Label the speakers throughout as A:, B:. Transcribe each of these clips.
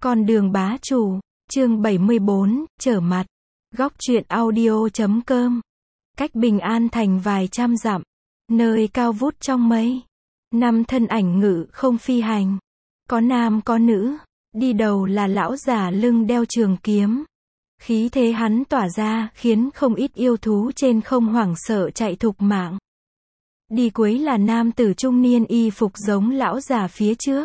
A: Con đường bá chủ, chương 74, trở mặt. Góc truyện audio.com. Cách Bình An thành vài trăm dặm, nơi cao vút trong mây, 5 thân ảnh ngự không phi hành. Có nam có nữ, đi đầu là lão già lưng đeo trường kiếm. Khí thế hắn tỏa ra khiến không ít yêu thú trên không hoảng sợ chạy thục mạng. Đi cuối là nam tử trung niên y phục giống lão già phía trước.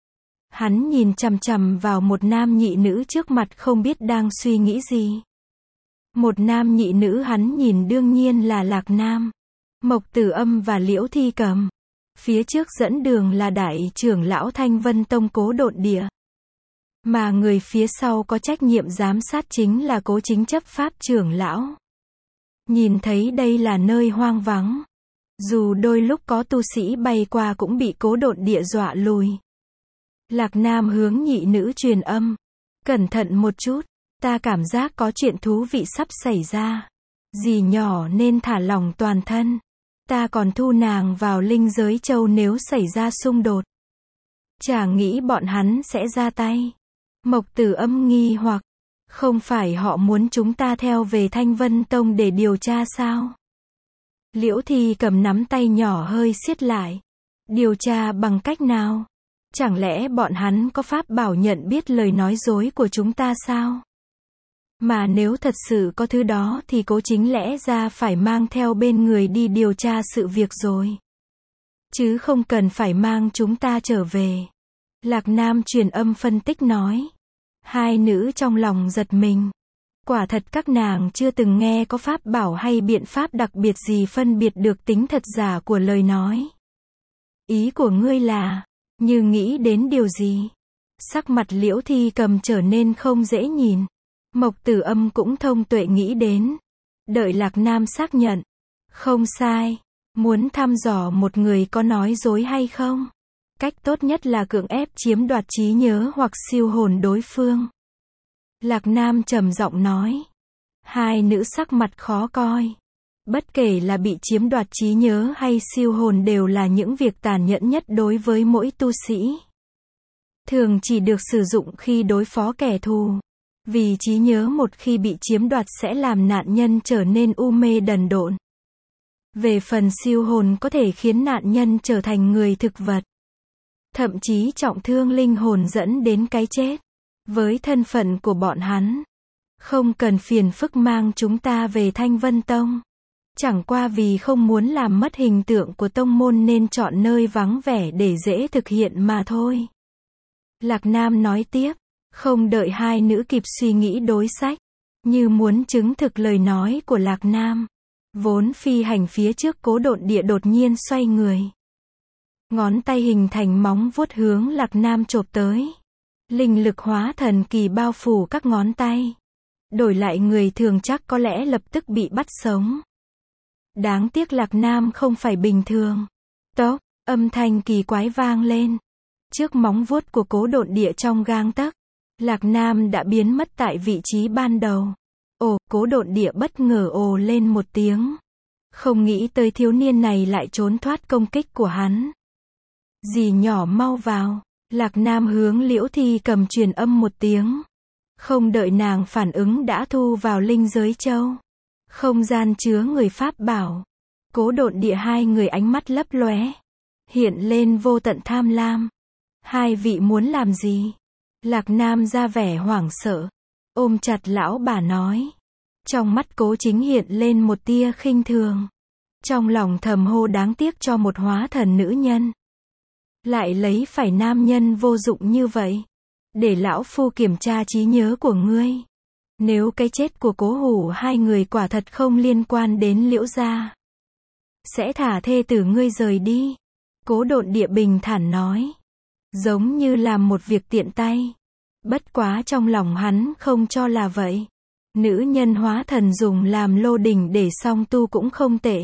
A: Hắn nhìn chằm chằm vào một nam nhị nữ trước mặt không biết đang suy nghĩ gì. Một nam nhị nữ hắn nhìn đương nhiên là Lạc Nam, Mộc Tử Âm và Liễu Thi Cầm. Phía trước dẫn đường là đại trưởng lão Thanh Vân Tông Cố Độn Địa. Mà người phía sau có trách nhiệm giám sát chính là Cố Chính Chấp Pháp trưởng lão. Nhìn thấy đây là nơi hoang vắng. Dù đôi lúc có tu sĩ bay qua cũng bị Cố Độn Địa dọa lùi. Lạc Nam hướng nhị nữ truyền âm. Cẩn thận một chút, ta cảm giác có chuyện thú vị sắp xảy ra. Dì nhỏ nên thả lỏng toàn thân. Ta còn thu nàng vào linh giới châu nếu xảy ra xung đột. Chả nghĩ bọn hắn sẽ ra tay. Mộc Tử Âm nghi hoặc, không phải họ muốn chúng ta theo về Thanh Vân Tông để điều tra sao? Liễu Thi Cầm nắm tay nhỏ hơi siết lại. Điều tra bằng cách nào? Chẳng lẽ bọn hắn có pháp bảo nhận biết lời nói dối của chúng ta sao? Mà nếu thật sự có thứ đó thì Cố Chính lẽ ra phải mang theo bên người đi điều tra sự việc rồi. Chứ không cần phải mang chúng ta trở về. Lạc Nam truyền âm phân tích nói. Hai nữ trong lòng giật mình. Quả thật các nàng chưa từng nghe có pháp bảo hay biện pháp đặc biệt gì phân biệt được tính thật giả của lời nói. Ý của ngươi là, như nghĩ đến điều gì? Sắc mặt Liễu Thi Cầm trở nên không dễ nhìn. Mộc Tử Âm cũng thông tuệ nghĩ đến. Đợi Lạc Nam xác nhận. Không sai. Muốn thăm dò một người có nói dối hay không? Cách tốt nhất là cưỡng ép chiếm đoạt trí nhớ hoặc siêu hồn đối phương. Lạc Nam trầm giọng nói. Hai nữ sắc mặt khó coi. Bất kể là bị chiếm đoạt trí nhớ hay siêu hồn đều là những việc tàn nhẫn nhất đối với mỗi tu sĩ. Thường chỉ được sử dụng khi đối phó kẻ thù. Vì trí nhớ một khi bị chiếm đoạt sẽ làm nạn nhân trở nên u mê đần độn. Về phần siêu hồn có thể khiến nạn nhân trở thành người thực vật. Thậm chí trọng thương linh hồn dẫn đến cái chết. Với thân phận của bọn hắn, không cần phiền phức mang chúng ta về Thanh Vân Tông. Chẳng qua vì không muốn làm mất hình tượng của tông môn nên chọn nơi vắng vẻ để dễ thực hiện mà thôi. Lạc Nam nói tiếp, không đợi hai nữ kịp suy nghĩ đối sách, như muốn chứng thực lời nói của Lạc Nam. Vốn phi hành phía trước Cố Độn Địa đột nhiên xoay người. Ngón tay hình thành móng vuốt hướng Lạc Nam chộp tới. Linh lực hóa thần kỳ bao phủ các ngón tay. Đổi lại người thường chắc có lẽ lập tức bị bắt sống. Đáng tiếc Lạc Nam không phải bình thường. Tốc, âm thanh kỳ quái vang lên. Trước móng vuốt của Cố Độn Địa trong gang tấc, Lạc Nam đã biến mất tại vị trí ban đầu. Ồ, Cố Độn Địa bất ngờ ồ lên một tiếng. Không nghĩ tới thiếu niên này lại trốn thoát công kích của hắn. Dì nhỏ mau vào. Lạc Nam hướng Liễu Thi Cầm truyền âm một tiếng. Không đợi nàng phản ứng đã thu vào linh giới châu. Không gian chứa người pháp bảo. Cố Độn Địa hai người ánh mắt lấp lóe. Hiện lên vô tận tham lam. Hai vị muốn làm gì? Lạc Nam ra vẻ hoảng sợ. Ôm chặt lão bà nói. Trong mắt Cố Chính hiện lên một tia khinh thường. Trong lòng thầm hô đáng tiếc cho một hóa thần nữ nhân. Lại lấy phải nam nhân vô dụng như vậy. Để lão phu kiểm tra trí nhớ của ngươi. Nếu cái chết của Cố Hủ hai người quả thật không liên quan đến Liễu gia, sẽ thả thê tử ngươi rời đi. Cố Độn Địa bình thản nói. Giống như làm một việc tiện tay. Bất quá trong lòng hắn không cho là vậy. Nữ nhân hóa thần dùng làm lô đỉnh để song tu cũng không tệ.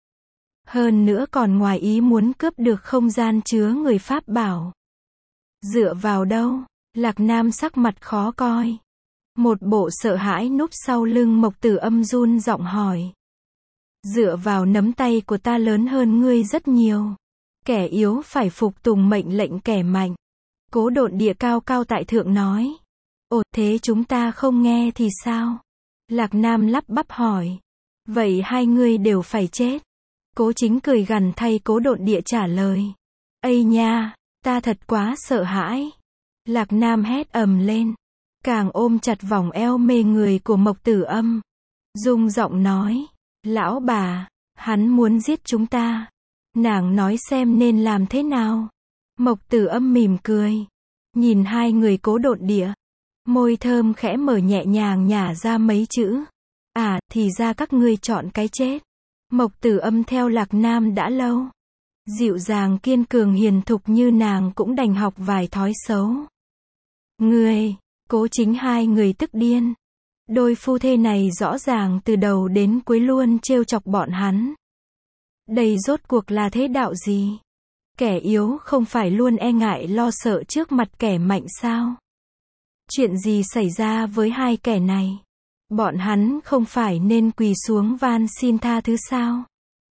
A: Hơn nữa còn ngoài ý muốn cướp được không gian chứa người pháp bảo. Dựa vào đâu? Lạc Nam sắc mặt khó coi. Một bộ sợ hãi núp sau lưng Mộc Tử Âm run giọng hỏi. Dựa vào nắm tay của ta lớn hơn ngươi rất nhiều. Kẻ yếu phải phục tùng mệnh lệnh kẻ mạnh. Cố Độn Địa cao cao tại thượng nói. Ồ, thế chúng ta không nghe thì sao? Lạc Nam lắp bắp hỏi. Vậy hai người đều phải chết. Cố Chính cười gằn thay Cố Độn Địa trả lời. Ây nha, ta thật quá sợ hãi. Lạc Nam hét ầm lên, càng ôm chặt vòng eo mê người của Mộc Tử Âm. Rung giọng nói, lão bà, hắn muốn giết chúng ta. Nàng nói xem nên làm thế nào. Mộc Tử Âm mỉm cười, nhìn hai người Cố Độn Địa. Môi thơm khẽ mở nhẹ nhàng nhả ra mấy chữ. À, thì ra các ngươi chọn cái chết. Mộc Tử Âm theo Lạc Nam đã lâu. Dịu dàng kiên cường hiền thục như nàng cũng đành học vài thói xấu. Ngươi, Cố Chính hai người tức điên. Đôi phu thê này rõ ràng từ đầu đến cuối luôn trêu chọc bọn hắn. Đây rốt cuộc là thế đạo gì? Kẻ yếu không phải luôn e ngại lo sợ trước mặt kẻ mạnh sao? Chuyện gì xảy ra với hai kẻ này? Bọn hắn không phải nên quỳ xuống van xin tha thứ sao?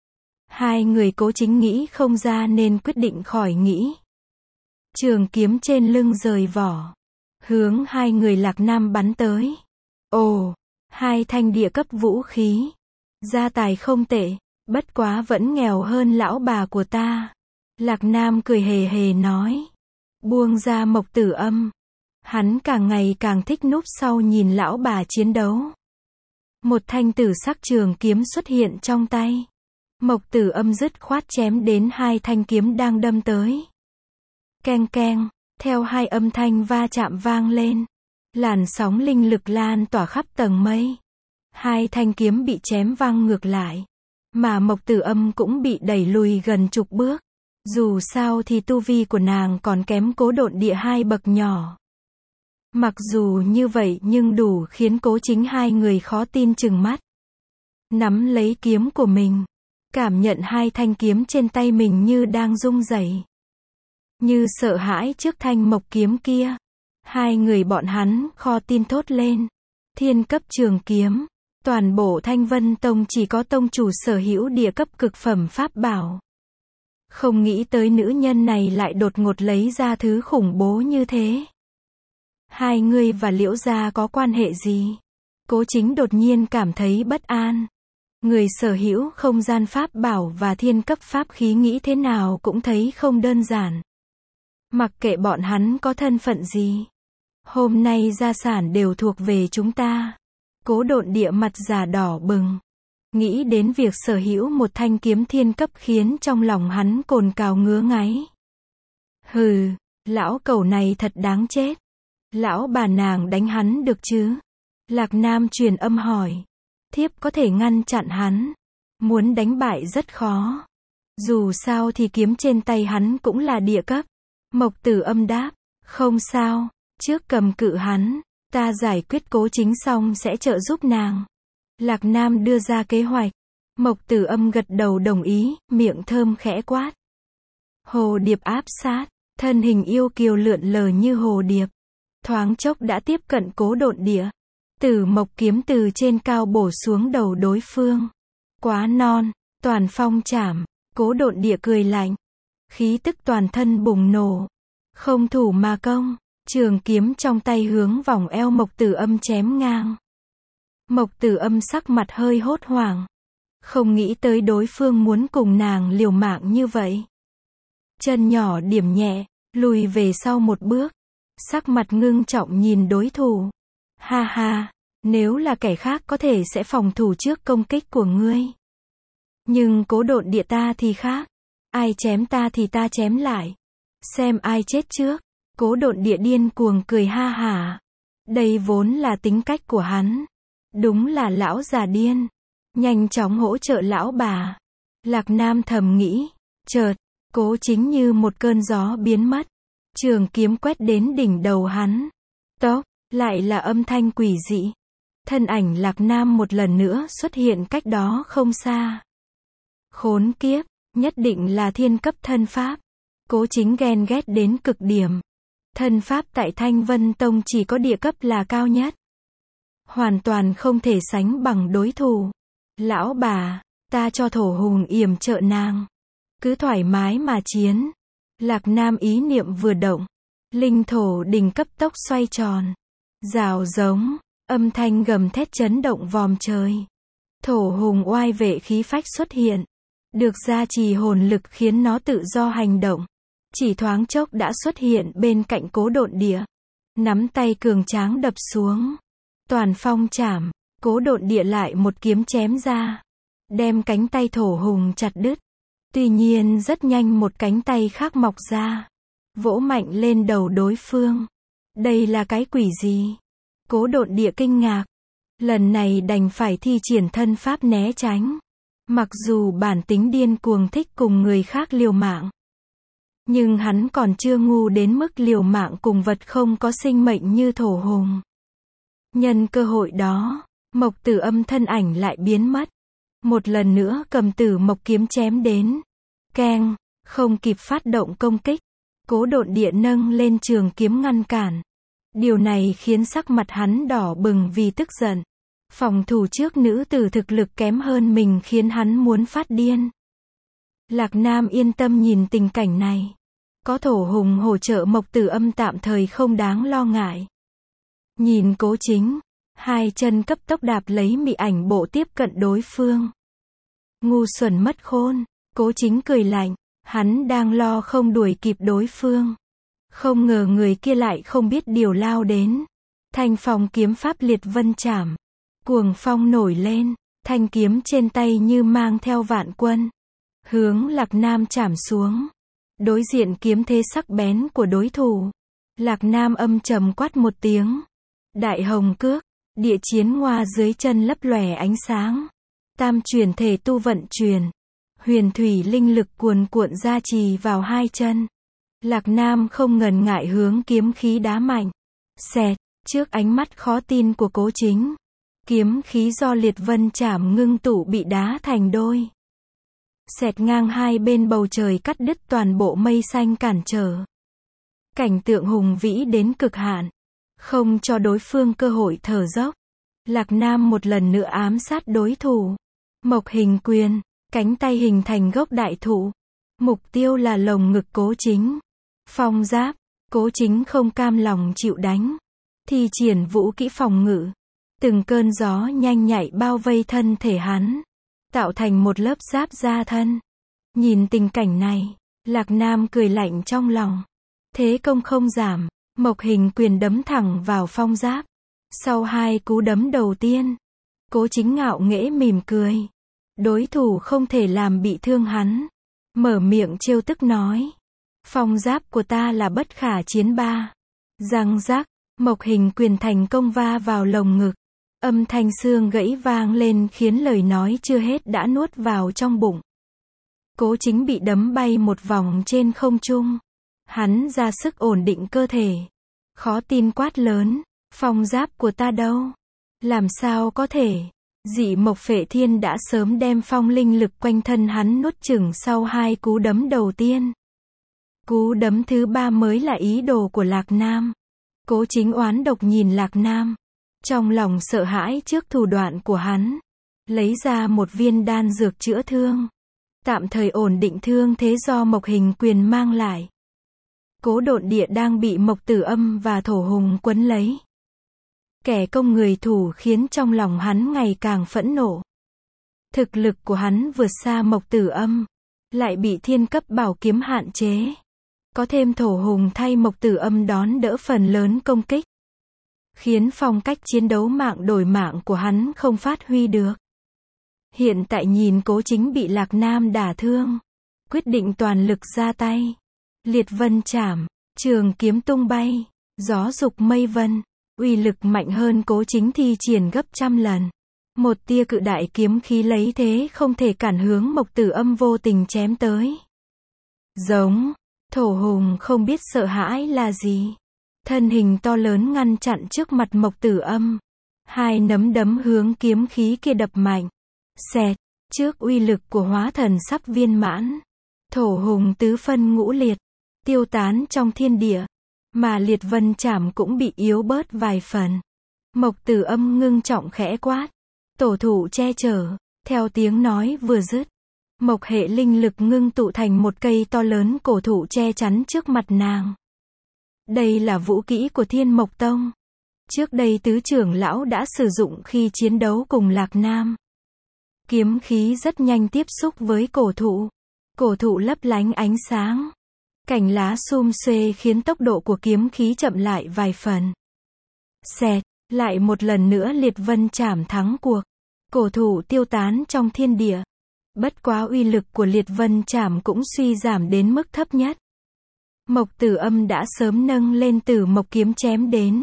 A: Hai người Cố Chính nghĩ không ra nên quyết định khỏi nghĩ. Trường kiếm trên lưng rời vỏ, hướng hai người Lạc Nam bắn tới. Ồ, hai thanh địa cấp vũ khí. Gia tài không tệ, bất quá vẫn nghèo hơn lão bà của ta. Lạc Nam cười hề hề nói. Buông ra Mộc Tử Âm. Hắn càng ngày càng thích núp sau nhìn lão bà chiến đấu. Một thanh tử sắc trường kiếm xuất hiện trong tay. Mộc Tử Âm dứt khoát chém đến hai thanh kiếm đang đâm tới. Keng keng, theo hai âm thanh va chạm vang lên. Làn sóng linh lực lan tỏa khắp tầng mây. Hai thanh kiếm bị chém văng ngược lại. Mà Mộc Tử Âm cũng bị đẩy lùi gần chục bước. Dù sao thì tu vi của nàng còn kém Cố Độn Địa hai bậc nhỏ. Mặc dù như vậy nhưng đủ khiến Cố Chính hai người khó tin chừng mắt. Nắm lấy kiếm của mình. Cảm nhận hai thanh kiếm trên tay mình như đang rung rẩy. Như sợ hãi trước thanh mộc kiếm kia. Hai người bọn hắn kho tin thốt lên. Thiên cấp trường kiếm. Toàn bộ Thanh Vân Tông chỉ có tông chủ sở hữu địa cấp cực phẩm pháp bảo. Không nghĩ tới nữ nhân này lại đột ngột lấy ra thứ khủng bố như thế. Hai người và Liễu gia có quan hệ gì? Cố Chính đột nhiên cảm thấy bất an. Người sở hữu không gian pháp bảo và thiên cấp pháp khí nghĩ thế nào cũng thấy không đơn giản. Mặc kệ bọn hắn có thân phận gì. Hôm nay gia sản đều thuộc về chúng ta. Cố Độn Địa mặt già đỏ bừng. Nghĩ đến việc sở hữu một thanh kiếm thiên cấp khiến trong lòng hắn cồn cào ngứa ngáy. Hừ, lão cẩu này thật đáng chết. Lão bà nàng đánh hắn được chứ? Lạc Nam truyền âm hỏi. Thiếp có thể ngăn chặn hắn. Muốn đánh bại rất khó. Dù sao thì kiếm trên tay hắn cũng là địa cấp. Mộc Tử Âm đáp. Không sao, trước cầm cự hắn. Ta giải quyết Cố Chính xong sẽ trợ giúp nàng. Lạc Nam đưa ra kế hoạch. Mộc Tử Âm gật đầu đồng ý, miệng thơm khẽ quát. Hồ điệp áp sát, thân hình yêu kiều lượn lờ như hồ điệp. Thoáng chốc đã tiếp cận Cố Độn Địa. Tử mộc kiếm từ trên cao bổ xuống đầu đối phương. Quá non, toàn phong chảm. Cố Độn Địa cười lạnh. Khí tức toàn thân bùng nổ. Không thủ mà công. Trường kiếm trong tay hướng vòng eo Mộc Tử Âm chém ngang. Mộc Tử Âm sắc mặt hơi hốt hoảng. Không nghĩ tới đối phương muốn cùng nàng liều mạng như vậy. Chân nhỏ điểm nhẹ, lùi về sau một bước. Sắc mặt ngưng trọng nhìn đối thủ. Ha ha, nếu là kẻ khác có thể sẽ phòng thủ trước công kích của ngươi. Nhưng Cố Độn Địa ta thì khác. Ai chém ta thì ta chém lại. Xem ai chết trước. Cố Độn Địa điên cuồng cười ha hả. Đây vốn là tính cách của hắn. Đúng là lão già điên. Nhanh chóng hỗ trợ lão bà. Lạc Nam thầm nghĩ. Chợt, Cố Chính như một cơn gió biến mất. Trường kiếm quét đến đỉnh đầu hắn. Tốc, lại là âm thanh quỷ dị. Thân ảnh Lạc Nam một lần nữa xuất hiện cách đó không xa. Khốn kiếp, nhất định là thiên cấp thân pháp. Cố Chính ghen ghét đến cực điểm. Thân pháp tại Thanh Vân Tông chỉ có địa cấp là cao nhất. Hoàn toàn không thể sánh bằng đối thủ. Lão bà, ta cho thổ hùng yểm trợ nàng. Cứ thoải mái mà chiến. Lạc Nam ý niệm vừa động. Linh thổ đỉnh cấp tốc xoay tròn. Rào giống, âm thanh gầm thét chấn động vòm trời. Thổ hùng oai vệ khí phách xuất hiện. Được gia trì hồn lực khiến nó tự do hành động. Chỉ thoáng chốc đã xuất hiện bên cạnh Cố Độn Địa. Nắm tay cường tráng đập xuống. Toàn phong chảm, Cố Độn Địa lại một kiếm chém ra. Đem cánh tay thổ hùng chặt đứt. Tuy nhiên rất nhanh một cánh tay khác mọc ra. Vỗ mạnh lên đầu đối phương. Đây là cái quỷ gì? Cố Độn Địa kinh ngạc. Lần này đành phải thi triển thân pháp né tránh. Mặc dù bản tính điên cuồng thích cùng người khác liều mạng. Nhưng hắn còn chưa ngu đến mức liều mạng cùng vật không có sinh mệnh như thổ hùng. Nhân cơ hội đó, Mộc Tử Âm thân ảnh lại biến mất. Một lần nữa cầm Tử Mộc kiếm chém đến. Keng, không kịp phát động công kích. Cố Độn Địa nâng lên trường kiếm ngăn cản. Điều này khiến sắc mặt hắn đỏ bừng vì tức giận. Phòng thủ trước nữ tử thực lực kém hơn mình khiến hắn muốn phát điên. Lạc Nam yên tâm nhìn tình cảnh này. Có thổ hùng hỗ trợ Mộc Tử Âm tạm thời không đáng lo ngại. Nhìn Cố Chính, hai chân cấp tốc đạp lấy mị ảnh bộ tiếp cận đối phương. Ngu xuẩn mất khôn, Cố Chính cười lạnh, hắn đang lo không đuổi kịp đối phương. Không ngờ người kia lại không biết điều lao đến. Thanh phong kiếm pháp liệt vân chảm. Cuồng phong nổi lên, thanh kiếm trên tay như mang theo vạn quân. Hướng Lạc Nam chảm xuống. Đối diện kiếm thế sắc bén của đối thủ. Lạc Nam âm trầm quát một tiếng. Đại hồng cước, địa chiến hoa dưới chân lấp lòe ánh sáng. Tam chuyển thể tu vận chuyển. Huyền thủy linh lực cuồn cuộn gia trì vào hai chân. Lạc Nam không ngần ngại hướng kiếm khí đá mạnh. Xẹt, trước ánh mắt khó tin của Cố Chính. Kiếm khí do liệt vân chảm ngưng tụ bị đá thành đôi. Xẹt ngang hai bên bầu trời cắt đứt toàn bộ mây xanh cản trở. Cảnh tượng hùng vĩ đến cực hạn. Không cho đối phương cơ hội thở dốc. Lạc Nam một lần nữa ám sát đối thủ. Mộc hình quyền, cánh tay hình thành gốc đại thụ. Mục tiêu là lồng ngực Cố Chính. Phong giáp, Cố Chính không cam lòng chịu đánh. Thi triển vũ kỹ phòng ngự. Từng cơn gió nhanh nhạy bao vây thân thể hắn. Tạo thành một lớp giáp da thân. Nhìn tình cảnh này, Lạc Nam cười lạnh trong lòng. Thế công không giảm, Mộc hình quyền đấm thẳng vào phong giáp. Sau hai cú đấm đầu tiên, Cố Chính ngạo nghễ mỉm cười. Đối thủ không thể làm bị thương hắn. Mở miệng trêu tức nói. Phong giáp của ta là bất khả chiến ba. Răng rắc, Mộc hình quyền thành công va vào lồng ngực. Âm thanh xương gãy vang lên khiến lời nói chưa hết đã nuốt vào trong bụng. Cố Chính bị đấm bay một vòng trên không trung. Hắn ra sức ổn định cơ thể. Khó tin quát lớn. Phong giáp của ta đâu? Làm sao có thể? Dị Mộc Phệ Thiên đã sớm đem phong linh lực quanh thân hắn nuốt chửng sau hai cú đấm đầu tiên. Cú đấm thứ ba mới là ý đồ của Lạc Nam. Cố Chính oán độc nhìn Lạc Nam. Trong lòng sợ hãi trước thủ đoạn của hắn. Lấy ra một viên đan dược chữa thương. Tạm thời ổn định thương thế do Mộc hình quyền mang lại. Cố Độn Địa đang bị Mộc Tử Âm và thổ hùng quấn lấy. Kẻ công người thủ khiến trong lòng hắn ngày càng phẫn nộ. Thực lực của hắn vượt xa Mộc Tử Âm. Lại bị thiên cấp bảo kiếm hạn chế. Có thêm thổ hùng thay Mộc Tử Âm đón đỡ phần lớn công kích. Khiến phong cách chiến đấu mạng đổi mạng của hắn không phát huy được. Hiện tại nhìn Cố Chính bị Lạc Nam đả thương. Quyết định toàn lực ra tay. Liệt vân chảm, trường kiếm tung bay, gió dục mây vân. Uy lực mạnh hơn Cố Chính thi triển gấp trăm lần. Một tia cự đại kiếm khí lấy thế không thể cản hướng Mộc Tử Âm vô tình chém tới. Giống, thổ hùng không biết sợ hãi là gì. Thân hình to lớn ngăn chặn trước mặt Mộc Tử Âm. Hai nắm đấm hướng kiếm khí kia đập mạnh. Xẹt, trước uy lực của hóa thần sắp viên mãn. Thổ hùng tứ phân ngũ liệt, tiêu tán trong thiên địa. Mà liệt vân chảm cũng bị yếu bớt vài phần. Mộc Tử Âm ngưng trọng khẽ quát. Tổ thủ che chở, theo tiếng nói vừa dứt. Mộc hệ linh lực ngưng tụ thành một cây to lớn cổ thụ che chắn trước mặt nàng. Đây là vũ kỹ của Thiên Mộc Tông. Trước đây tứ trưởng lão đã sử dụng khi chiến đấu cùng Lạc Nam. Kiếm khí rất nhanh tiếp xúc với cổ thụ. Cổ thụ lấp lánh ánh sáng. Cành lá sum xuê khiến tốc độ của kiếm khí chậm lại vài phần. Xẹt, lại một lần nữa Liệt Vân Chảm thắng cuộc. Cổ thụ tiêu tán trong thiên địa. Bất quá uy lực của Liệt Vân Chảm cũng suy giảm đến mức thấp nhất. Mộc Tử Âm đã sớm nâng lên Tử Mộc kiếm chém đến.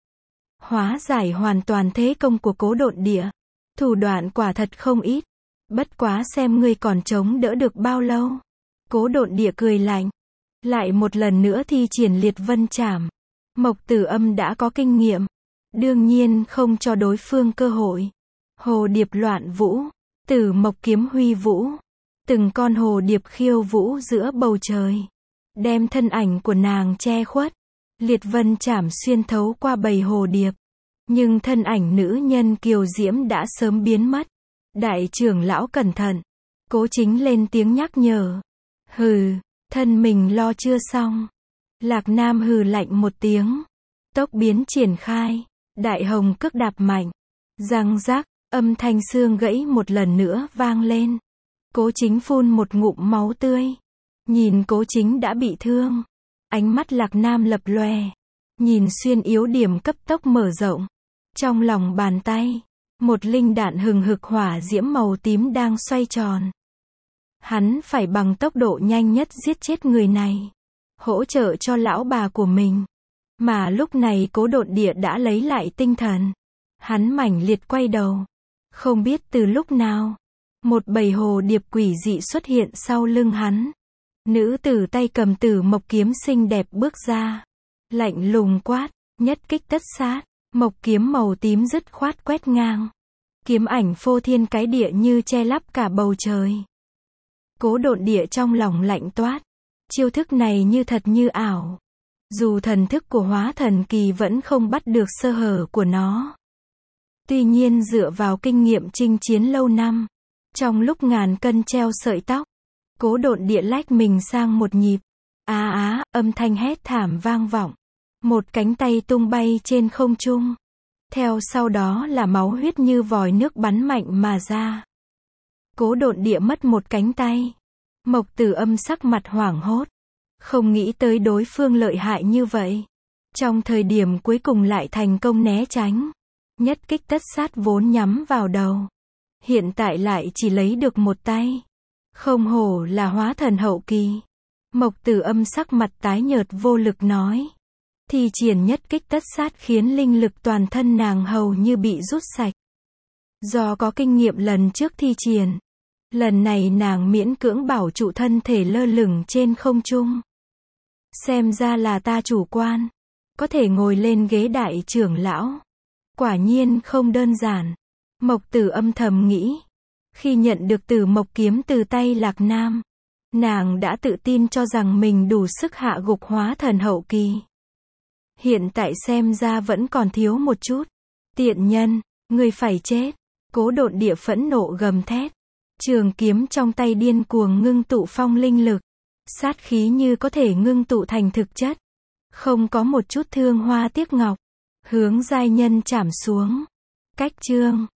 A: Hóa giải hoàn toàn thế công của Cố Độn Địa. Thủ đoạn quả thật không ít. Bất quá xem ngươi còn chống đỡ được bao lâu. Cố Độn Địa cười lạnh. Lại một lần nữa thi triển Liệt Vân Chảm. Mộc Tử Âm đã có kinh nghiệm. Đương nhiên không cho đối phương cơ hội. Hồ điệp loạn vũ. Tử Mộc kiếm huy vũ. Từng con hồ điệp khiêu vũ giữa bầu trời. Đem thân ảnh của nàng che khuất. Liệt Vân Chảm xuyên thấu qua bầy hồ điệp. Nhưng thân ảnh nữ nhân kiều diễm đã sớm biến mất. Đại trưởng lão cẩn thận. Cố Chính lên tiếng nhắc nhở. Hừ, thân mình lo chưa xong. Lạc Nam hừ lạnh một tiếng. Tốc biến triển khai. Đại hồng cước đạp mạnh. Răng rác, âm thanh xương gãy một lần nữa vang lên. Cố Chính phun một ngụm máu tươi. Nhìn Cố Chính đã bị thương. Ánh mắt Lạc Nam lập lòe. Nhìn xuyên yếu điểm cấp tốc mở rộng. Trong lòng bàn tay, một linh đạn hừng hực hỏa diễm màu tím đang xoay tròn. Hắn phải bằng tốc độ nhanh nhất giết chết người này. Hỗ trợ cho lão bà của mình. Mà lúc này Cố Độn Địa đã lấy lại tinh thần. Hắn mãnh liệt quay đầu. Không biết từ lúc nào, một bầy hồ điệp quỷ dị xuất hiện sau lưng hắn. Nữ tử tay cầm Tử Mộc kiếm xinh đẹp bước ra. Lạnh lùng quát, nhất kích tất sát. Mộc kiếm màu tím dứt khoát quét ngang. Kiếm ảnh phô thiên cái địa như che lấp cả bầu trời. Cố Độn Địa trong lòng lạnh toát. Chiêu thức này như thật như ảo. Dù thần thức của Hóa Thần Kỳ vẫn không bắt được sơ hở của nó. Tuy nhiên dựa vào kinh nghiệm chinh chiến lâu năm. Trong lúc ngàn cân treo sợi tóc. Cố Độn Địa lách mình sang một nhịp. Âm thanh hét thảm vang vọng. Một cánh tay tung bay trên không trung. Theo sau đó là máu huyết như vòi nước bắn mạnh mà ra. Cố Độn Địa mất một cánh tay. Mộc Tử Âm sắc mặt hoảng hốt. Không nghĩ tới đối phương lợi hại như vậy. Trong thời điểm cuối cùng lại thành công né tránh. Nhất kích tất sát vốn nhắm vào đầu. Hiện tại lại chỉ lấy được một tay. Không hổ là hóa thần hậu kỳ. Mộc Tử Âm sắc mặt tái nhợt vô lực nói. Thi triển nhất kích tất sát khiến linh lực toàn thân nàng hầu như bị rút sạch. Do có kinh nghiệm lần trước thi triển. Lần này nàng miễn cưỡng bảo trụ thân thể lơ lửng trên không trung. Xem ra là ta chủ quan. Có thể ngồi lên ghế đại trưởng lão. Quả nhiên không đơn giản. Mộc Tử Âm thầm nghĩ. Khi nhận được Tử Mộc kiếm từ tay Lạc Nam. Nàng đã tự tin cho rằng mình đủ sức hạ gục hóa thần hậu kỳ. Hiện tại xem ra vẫn còn thiếu một chút. Tiện nhân, ngươi phải chết. Cố Độn Địa phẫn nộ gầm thét. Trường kiếm trong tay điên cuồng ngưng tụ phong linh lực. Sát khí như có thể ngưng tụ thành thực chất. Không có một chút thương hoa tiếc ngọc. Hướng giai nhân chảm xuống. Cách chương